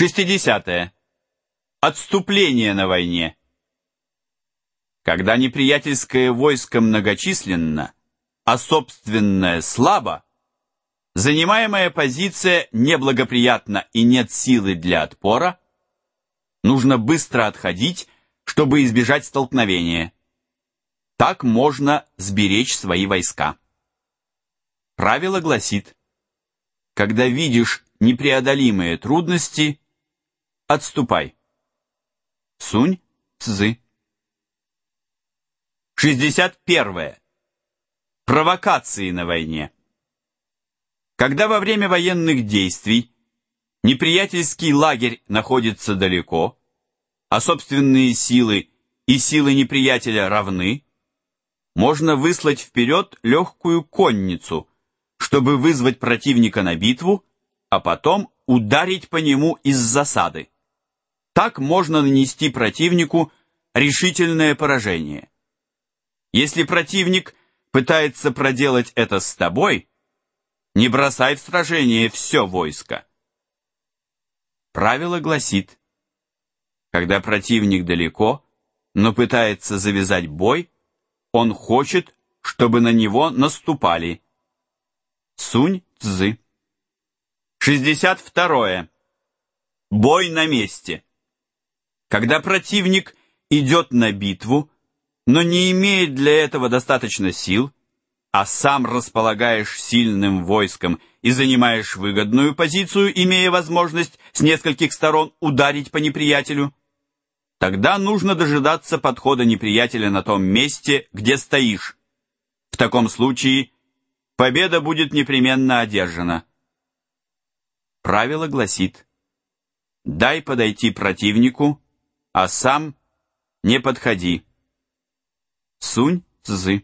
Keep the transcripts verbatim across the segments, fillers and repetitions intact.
Шестидесятое. Отступление на войне. Когда неприятельское войско многочисленно, а собственное слабо, занимаемая позиция неблагоприятна и нет силы для отпора, нужно быстро отходить, чтобы избежать столкновения. Так можно сберечь свои войска. Правило гласит: когда видишь непреодолимые трудности, отступай. Сунь Цзы. Шестьдесят первое. Провокации на войне. Когда во время военных действий неприятельский лагерь находится далеко, а собственные силы и силы неприятеля равны, можно выслать вперед легкую конницу, чтобы вызвать противника на битву, а потом ударить по нему из засады. Так можно нанести противнику решительное поражение. Если противник пытается проделать это с тобой, не бросай в сражение все войско. Правило гласит: когда противник далеко, но пытается завязать бой, он хочет, чтобы на него наступали. Сунь Цзы. Шестьдесят второе. Бой на месте. Когда противник идет на битву, но не имеет для этого достаточно сил, а сам располагаешь сильным войском и занимаешь выгодную позицию, имея возможность с нескольких сторон ударить по неприятелю, тогда нужно дожидаться подхода неприятеля на том месте, где стоишь. В таком случае победа будет непременно одержана. Правило гласит: дай подойти противнику, а сам не подходи. Сунь Цзы.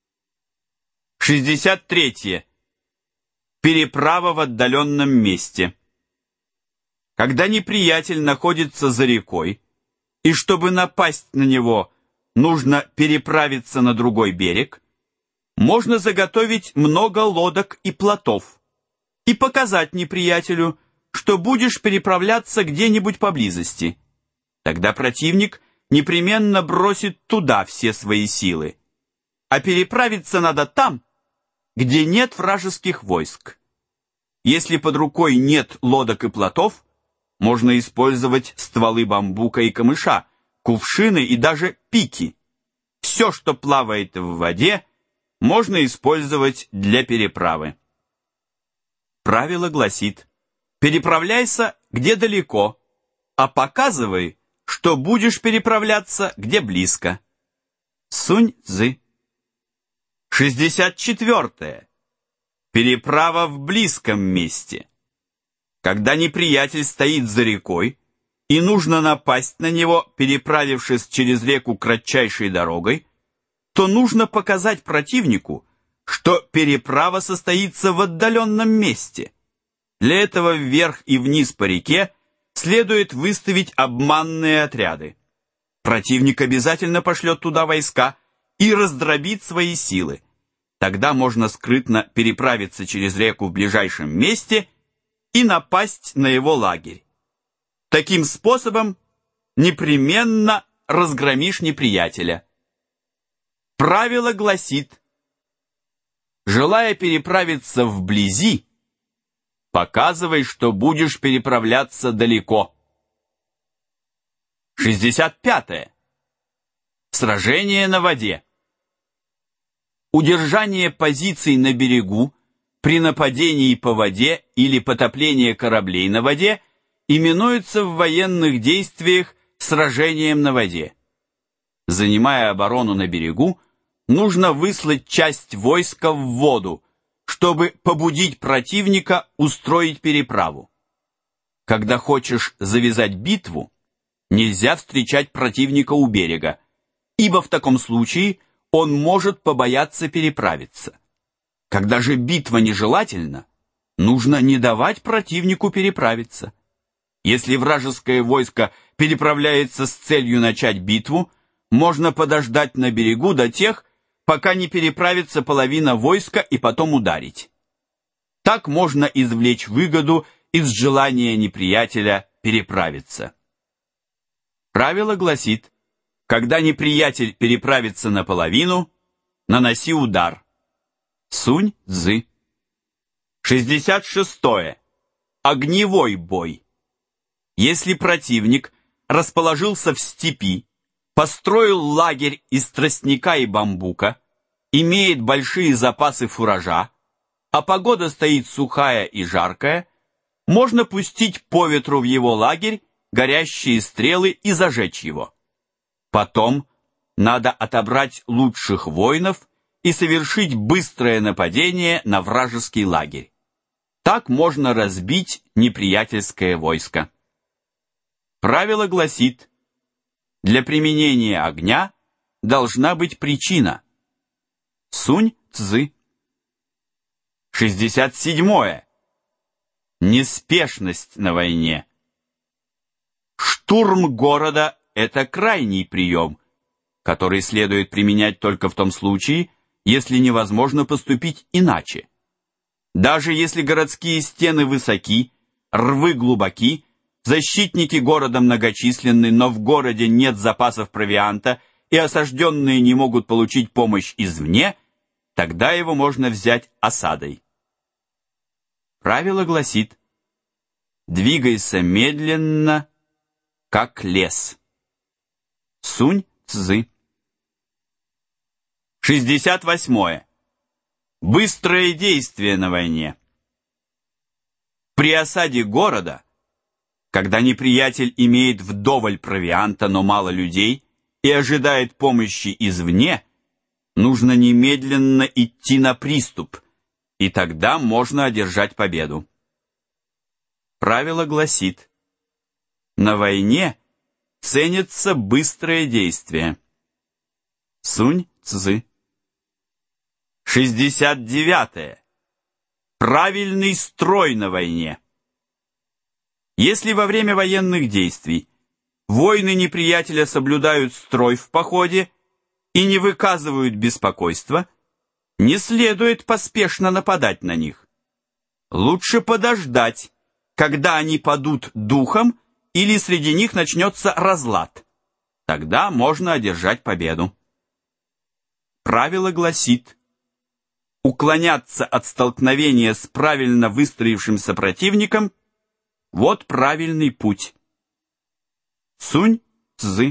Шестьдесят третье. Переправа в отдаленном месте. Когда неприятель находится за рекой, и чтобы напасть на него, нужно переправиться на другой берег, можно заготовить много лодок и плотов и показать неприятелю, что будешь переправляться где-нибудь поблизости. Тогда противник непременно бросит туда все свои силы, а переправиться надо там, где нет вражеских войск. Если под рукой нет лодок и плотов, можно использовать стволы бамбука и камыша, кувшины и даже пики. Все, что плавает в воде, можно использовать для переправы. Правило гласит: переправляйся где далеко, а показывай, что будешь переправляться где близко. Сунь Цзы. Шестьдесят четвертое. Переправа в близком месте. Когда неприятель стоит за рекой, и нужно напасть на него, переправившись через реку кратчайшей дорогой, то нужно показать противнику, что переправа состоится в отдаленном месте. Для этого вверх и вниз по реке следует выставить обманные отряды. Противник обязательно пошлет туда войска и раздробит свои силы. Тогда можно скрытно переправиться через реку в ближайшем месте и напасть на его лагерь. Таким способом непременно разгромишь неприятеля. Правило гласит: желая переправиться вблизи, показывай, что будешь переправляться далеко. Шестьдесят пятое. Сражение на воде. Удержание позиций на берегу при нападении по воде или потопление кораблей на воде именуется в военных действиях сражением на воде. Занимая оборону на берегу, нужно выслать часть войска в воду, чтобы побудить противника устроить переправу. Когда хочешь завязать битву, нельзя встречать противника у берега, ибо в таком случае он может побояться переправиться. Когда же битва нежелательна, нужно не давать противнику переправиться. Если вражеское войско переправляется с целью начать битву, можно подождать на берегу до тех, пока не переправится половина войска, и потом ударить. Так можно извлечь выгоду из желания неприятеля переправиться. Правило гласит, когда неприятель переправится наполовину, наноси удар. Сунь-цзы. шестьдесят шестое. Огневой бой. Если противник расположился в степи, построил лагерь из тростника и бамбука, имеет большие запасы фуража, а погода стоит сухая и жаркая, можно пустить по ветру в его лагерь горящие стрелы и зажечь его. Потом надо отобрать лучших воинов и совершить быстрое нападение на вражеский лагерь. Так можно разбить неприятельское войско. Правило гласит, для применения огня должна быть причина. Сунь-цзы. шестьдесят седьмое. Неспешность на войне. Штурм города – это крайний прием, который следует применять только в том случае, если невозможно поступить иначе. Даже если городские стены высоки, рвы глубоки, защитники города многочисленны, но в городе нет запасов провианта и осажденные не могут получить помощь извне, тогда его можно взять осадой. Правило гласит: двигайся медленно, как лес. Сунь-цзы. шестьдесят восьмое. Быстрое действие на войне. При осаде города, когда неприятель имеет вдоволь провианта, но мало людей и ожидает помощи извне, нужно немедленно идти на приступ, и тогда можно одержать победу. Правило гласит: на войне ценится быстрое действие. Сунь-цзы. шестьдесят девятое. Правильный строй на войне. Если во время военных действий воины неприятеля соблюдают строй в походе и не выказывают беспокойства, не следует поспешно нападать на них. Лучше подождать, когда они падут духом или среди них начнется разлад. Тогда можно одержать победу. Правило гласит: уклоняться от столкновения с правильно выстроившимся противником – вот правильный путь. Сунь-цзы.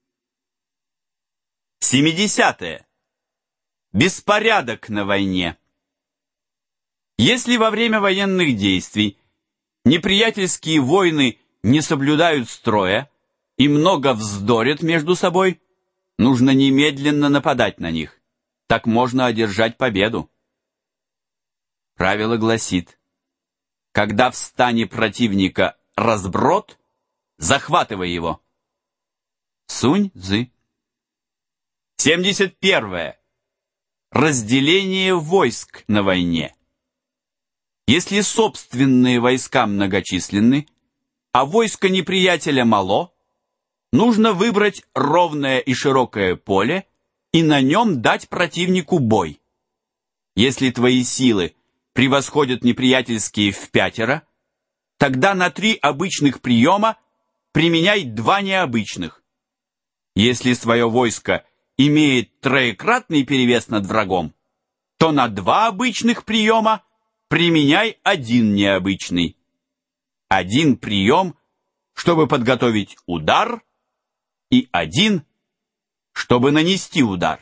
семидесятое. Беспорядок на войне. Если во время военных действий неприятельские воины не соблюдают строя и много вздорят между собой, нужно немедленно нападать на них. Так можно одержать победу. Правило гласит: когда в стане противника разброд, захватывай его. Сунь-цзы. семьдесят первое. Разделение войск на войне. Если собственные войска многочисленны, а войско неприятеля мало, нужно выбрать ровное и широкое поле и на нем дать противнику бой. Если твои силы превосходят неприятельские в пятеро, тогда на три обычных приема применяй два необычных. Если свое войско имеет троекратный перевес над врагом, то на два обычных приема применяй один необычный. Один прием, чтобы подготовить удар, и один, чтобы нанести удар.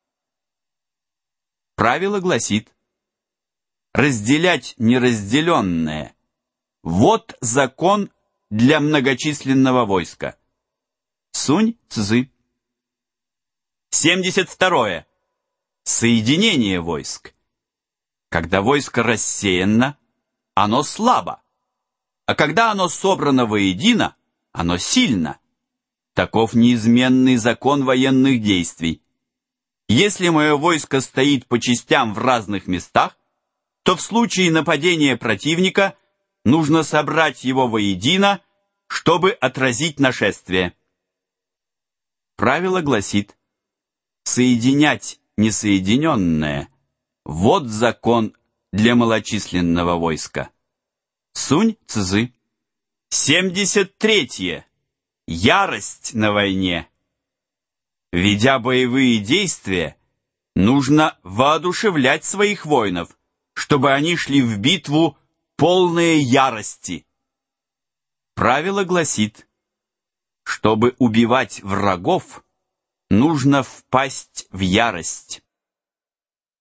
Правило гласит: разделять неразделенное – вот закон для многочисленного войска. Сунь-цзы. семьдесят второе. Соединение войск. Когда войско рассеяно, оно слабо, а когда оно собрано воедино, оно сильно. Таков неизменный закон военных действий. Если мое войско стоит по частям в разных местах, то в случае нападения противника нужно собрать его воедино, чтобы отразить нашествие. Правило гласит: соединять несоединенное – вот закон для малочисленного войска. Сунь-цзы. семьдесят третье. Ярость на войне. Ведя боевые действия, нужно воодушевлять своих воинов, чтобы они шли в битву полные ярости. Правило гласит, чтобы убивать врагов, нужно впасть в ярость.